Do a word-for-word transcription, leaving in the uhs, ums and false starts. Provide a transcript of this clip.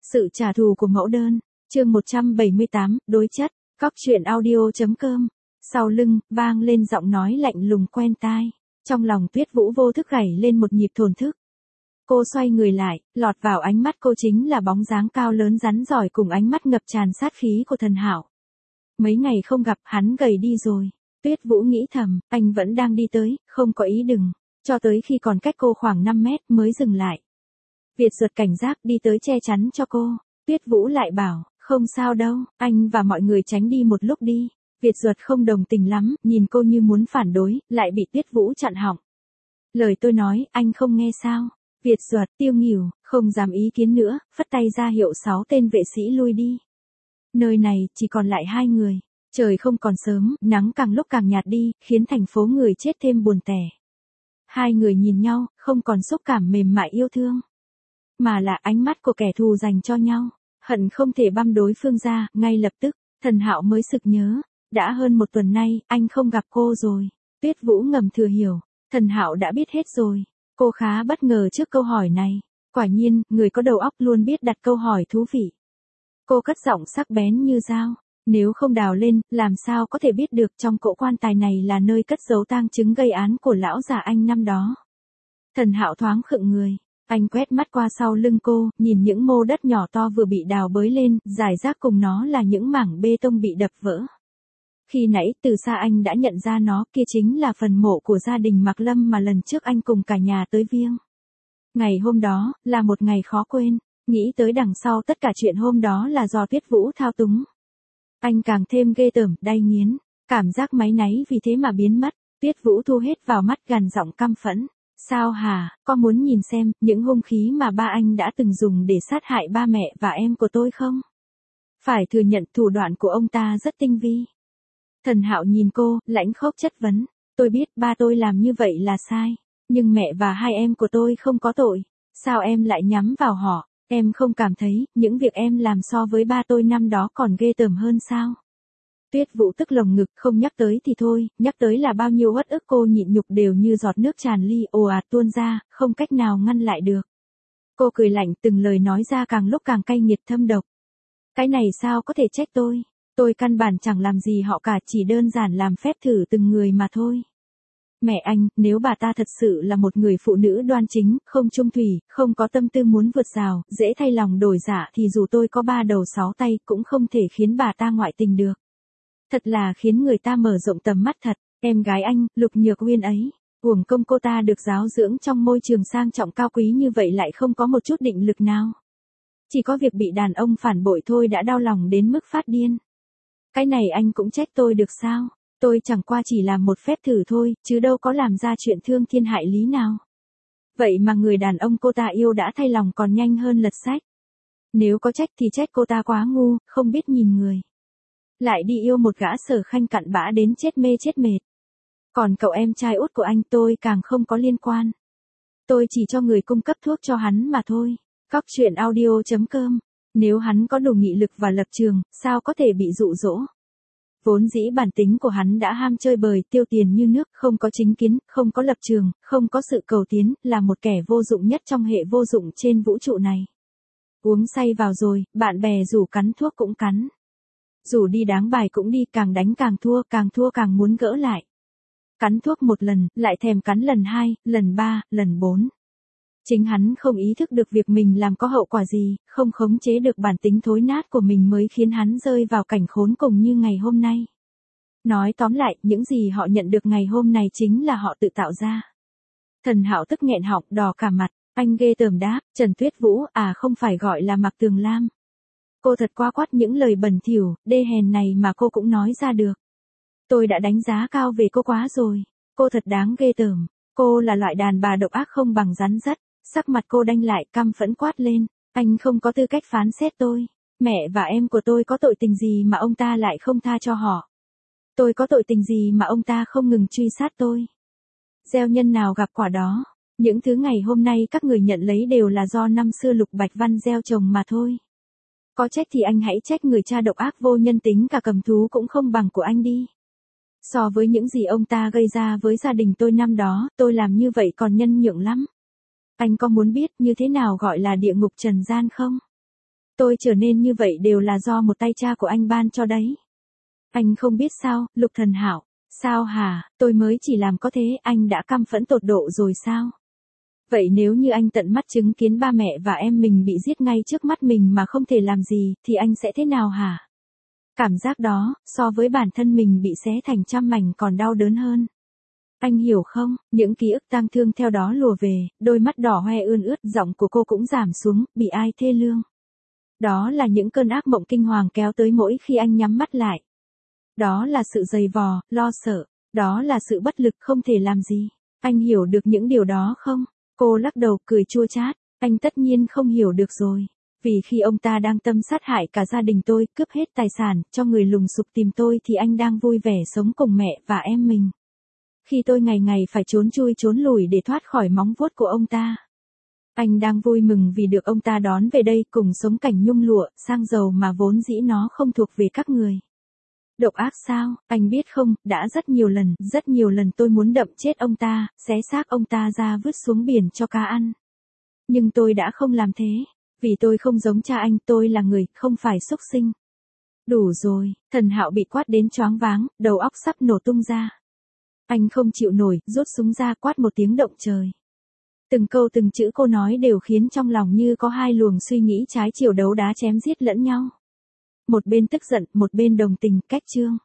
Sự trả thù của mẫu đơn, chương một trăm bảy mươi tám, đối chất, Cóc truyện audio.com. Sau lưng, vang lên giọng nói lạnh lùng quen tai. Trong lòng Tuyết Vũ vô thức gảy lên một nhịp thổn thức. Cô xoay người lại, lọt vào ánh mắt cô chính là bóng dáng cao lớn rắn giỏi cùng ánh mắt ngập tràn sát khí của Thần Hạo. Mấy ngày không gặp, hắn gầy đi rồi. Tuyết Vũ nghĩ thầm, anh vẫn đang đi tới, không có ý đừng, cho tới khi còn cách cô khoảng năm mét mới dừng lại. Việt Duật cảnh giác đi tới che chắn cho cô. Tuyết Vũ lại bảo, không sao đâu, anh và mọi người tránh đi một lúc đi. Việt Duật không đồng tình lắm, nhìn cô như muốn phản đối, lại bị Tuyết Vũ chặn họng. Lời tôi nói, anh không nghe sao? Việt Duật tiêu nghỉu, không dám ý kiến nữa, phất tay ra hiệu sáu tên vệ sĩ lui đi. Nơi này chỉ còn lại hai người. Trời không còn sớm, nắng càng lúc càng nhạt đi, khiến thành phố người chết thêm buồn tẻ. Hai người nhìn nhau, không còn xúc cảm mềm mại yêu thương, mà là ánh mắt của kẻ thù dành cho nhau, hận không thể băm đối phương ra, ngay lập tức. Thần Hạo mới sực nhớ, đã hơn một tuần nay, anh không gặp cô rồi. Tuyết Vũ ngầm thừa hiểu, Thần Hạo đã biết hết rồi. Cô khá bất ngờ trước câu hỏi này. Quả nhiên, người có đầu óc luôn biết đặt câu hỏi thú vị. Cô cất giọng sắc bén như dao. Nếu không đào lên, làm sao có thể biết được trong cỗ quan tài này là nơi cất giấu tang chứng gây án của lão già anh năm đó. Thần Hạo thoáng khựng người. Anh quét mắt qua sau lưng cô, nhìn những mô đất nhỏ to vừa bị đào bới lên, giải rác cùng nó là những mảng bê tông bị đập vỡ. Khi nãy từ xa anh đã nhận ra nó, kia chính là phần mộ của gia đình Mạc Lâm mà lần trước anh cùng cả nhà tới viếng. Ngày hôm đó, là một ngày khó quên, nghĩ tới đằng sau tất cả chuyện hôm đó là do Tuyết Vũ thao túng. Anh càng thêm ghê tởm, đay nghiến, cảm giác máy náy vì thế mà biến mất. Tuyết Vũ thu hết vào mắt gằn giọng căm phẫn. Sao hả, có muốn nhìn xem, những hung khí mà ba anh đã từng dùng để sát hại ba mẹ và em của tôi không? Phải thừa nhận thủ đoạn của ông ta rất tinh vi. Thần Hạo nhìn cô, lãnh khốc chất vấn. Tôi biết ba tôi làm như vậy là sai, nhưng mẹ và hai em của tôi không có tội. Sao em lại nhắm vào họ? Em không cảm thấy, những việc em làm so với ba tôi năm đó còn ghê tởm hơn sao? Tuyết Vũ tức lồng ngực, không nhắc tới thì thôi, nhắc tới là bao nhiêu uất ức cô nhịn nhục đều như giọt nước tràn ly ồ ạt tuôn ra, không cách nào ngăn lại được. Cô cười lạnh, từng lời nói ra càng lúc càng cay nghiệt thâm độc. Cái này sao có thể trách tôi? Tôi căn bản chẳng làm gì họ cả, chỉ đơn giản làm phép thử từng người mà thôi. Mẹ anh, nếu bà ta thật sự là một người phụ nữ đoan chính, không trung thủy, không có tâm tư muốn vượt rào, dễ thay lòng đổi dạ thì dù tôi có ba đầu sáu tay cũng không thể khiến bà ta ngoại tình được. Thật là khiến người ta mở rộng tầm mắt thật. Em gái anh, Lục Nhược Uyên ấy, uổng công cô ta được giáo dưỡng trong môi trường sang trọng cao quý như vậy lại không có một chút định lực nào. Chỉ có việc bị đàn ông phản bội thôi đã đau lòng đến mức phát điên. Cái này anh cũng trách tôi được sao? Tôi chẳng qua chỉ làm một phép thử thôi, chứ đâu có làm ra chuyện thương thiên hại lý nào. Vậy mà người đàn ông cô ta yêu đã thay lòng còn nhanh hơn lật sách. Nếu có trách thì trách cô ta quá ngu, không biết nhìn người. Lại đi yêu một gã Sở Khanh cặn bã đến chết mê chết mệt. Còn cậu em trai út của anh tôi càng không có liên quan. Tôi chỉ cho người cung cấp thuốc cho hắn mà thôi. Cóc truyện audio.com. Nếu hắn có đủ nghị lực và lập trường, sao có thể bị dụ dỗ? Vốn dĩ bản tính của hắn đã ham chơi bời, tiêu tiền như nước, không có chính kiến, không có lập trường, không có sự cầu tiến, là một kẻ vô dụng nhất trong hệ vô dụng trên vũ trụ này. Uống say vào rồi, bạn bè rủ cắn thuốc cũng cắn. Rủ đi đáng bài cũng đi, càng đánh càng thua, càng thua càng muốn gỡ lại. Cắn thuốc một lần, lại thèm cắn lần hai, lần ba, lần bốn. Chính hắn không ý thức được việc mình làm có hậu quả gì, không khống chế được bản tính thối nát của mình mới khiến hắn rơi vào cảnh khốn cùng như ngày hôm nay. Nói tóm lại, những gì họ nhận được ngày hôm nay chính là họ tự tạo ra. Thần Hạo tức nghẹn họng, đỏ cả mặt, anh ghê tởm đáp, Trần Tuyết Vũ, à không phải gọi là Mạc Tường Lam. Cô thật quá quát, những lời bẩn thỉu, đê hèn này mà cô cũng nói ra được. Tôi đã đánh giá cao về cô quá rồi, cô thật đáng ghê tởm, cô là loại đàn bà độc ác không bằng rắn rắt. Sắc mặt cô đanh lại, căm phẫn quát lên, anh không có tư cách phán xét tôi. Mẹ và em của tôi có tội tình gì mà ông ta lại không tha cho họ? Tôi có tội tình gì mà ông ta không ngừng truy sát tôi? Gieo nhân nào gặp quả đó. Những thứ ngày hôm nay các người nhận lấy đều là do năm xưa Lục Bạch Văn gieo trồng mà thôi. Có trách thì anh hãy trách người cha độc ác vô nhân tính cả cầm thú cũng không bằng của anh đi. So với những gì ông ta gây ra với gia đình tôi năm đó, tôi làm như vậy còn nhân nhượng lắm. Anh có muốn biết như thế nào gọi là địa ngục trần gian không? Tôi trở nên như vậy đều là do một tay cha của anh ban cho đấy. Anh không biết sao, Lục Thần Hạo. Sao hả, tôi mới chỉ làm có thế, anh đã căm phẫn tột độ rồi sao? Vậy nếu như anh tận mắt chứng kiến ba mẹ và em mình bị giết ngay trước mắt mình mà không thể làm gì, thì anh sẽ thế nào hả? Cảm giác đó, so với bản thân mình bị xé thành trăm mảnh còn đau đớn hơn. Anh hiểu không, những ký ức tang thương theo đó lùa về, đôi mắt đỏ hoe ươn ướt, giọng của cô cũng giảm xuống, bị ai thê lương. Đó là những cơn ác mộng kinh hoàng kéo tới mỗi khi anh nhắm mắt lại. Đó là sự dày vò, lo sợ, đó là sự bất lực không thể làm gì. Anh hiểu được những điều đó không? Cô lắc đầu cười chua chát, anh tất nhiên không hiểu được rồi. Vì khi ông ta đang tâm sát hại cả gia đình tôi, cướp hết tài sản, cho người lùng sục tìm tôi thì anh đang vui vẻ sống cùng mẹ và em mình. Khi tôi ngày ngày phải trốn chui trốn lùi để thoát khỏi móng vuốt của ông ta. Anh đang vui mừng vì được ông ta đón về đây cùng sống cảnh nhung lụa, sang giàu mà vốn dĩ nó không thuộc về các người. Độc ác sao, anh biết không, đã rất nhiều lần, rất nhiều lần tôi muốn đậm chết ông ta, xé xác ông ta ra vứt xuống biển cho cá ăn. Nhưng tôi đã không làm thế, vì tôi không giống cha anh, tôi là người, không phải súc sinh. Đủ rồi, Thần Hạo bị quát đến choáng váng, đầu óc sắp nổ tung ra. Anh không chịu nổi, rút súng ra quát một tiếng động trời. Từng câu từng chữ cô nói đều khiến trong lòng như có hai luồng suy nghĩ trái chiều đấu đá chém giết lẫn nhau. Một bên tức giận, một bên đồng tình, cách chương.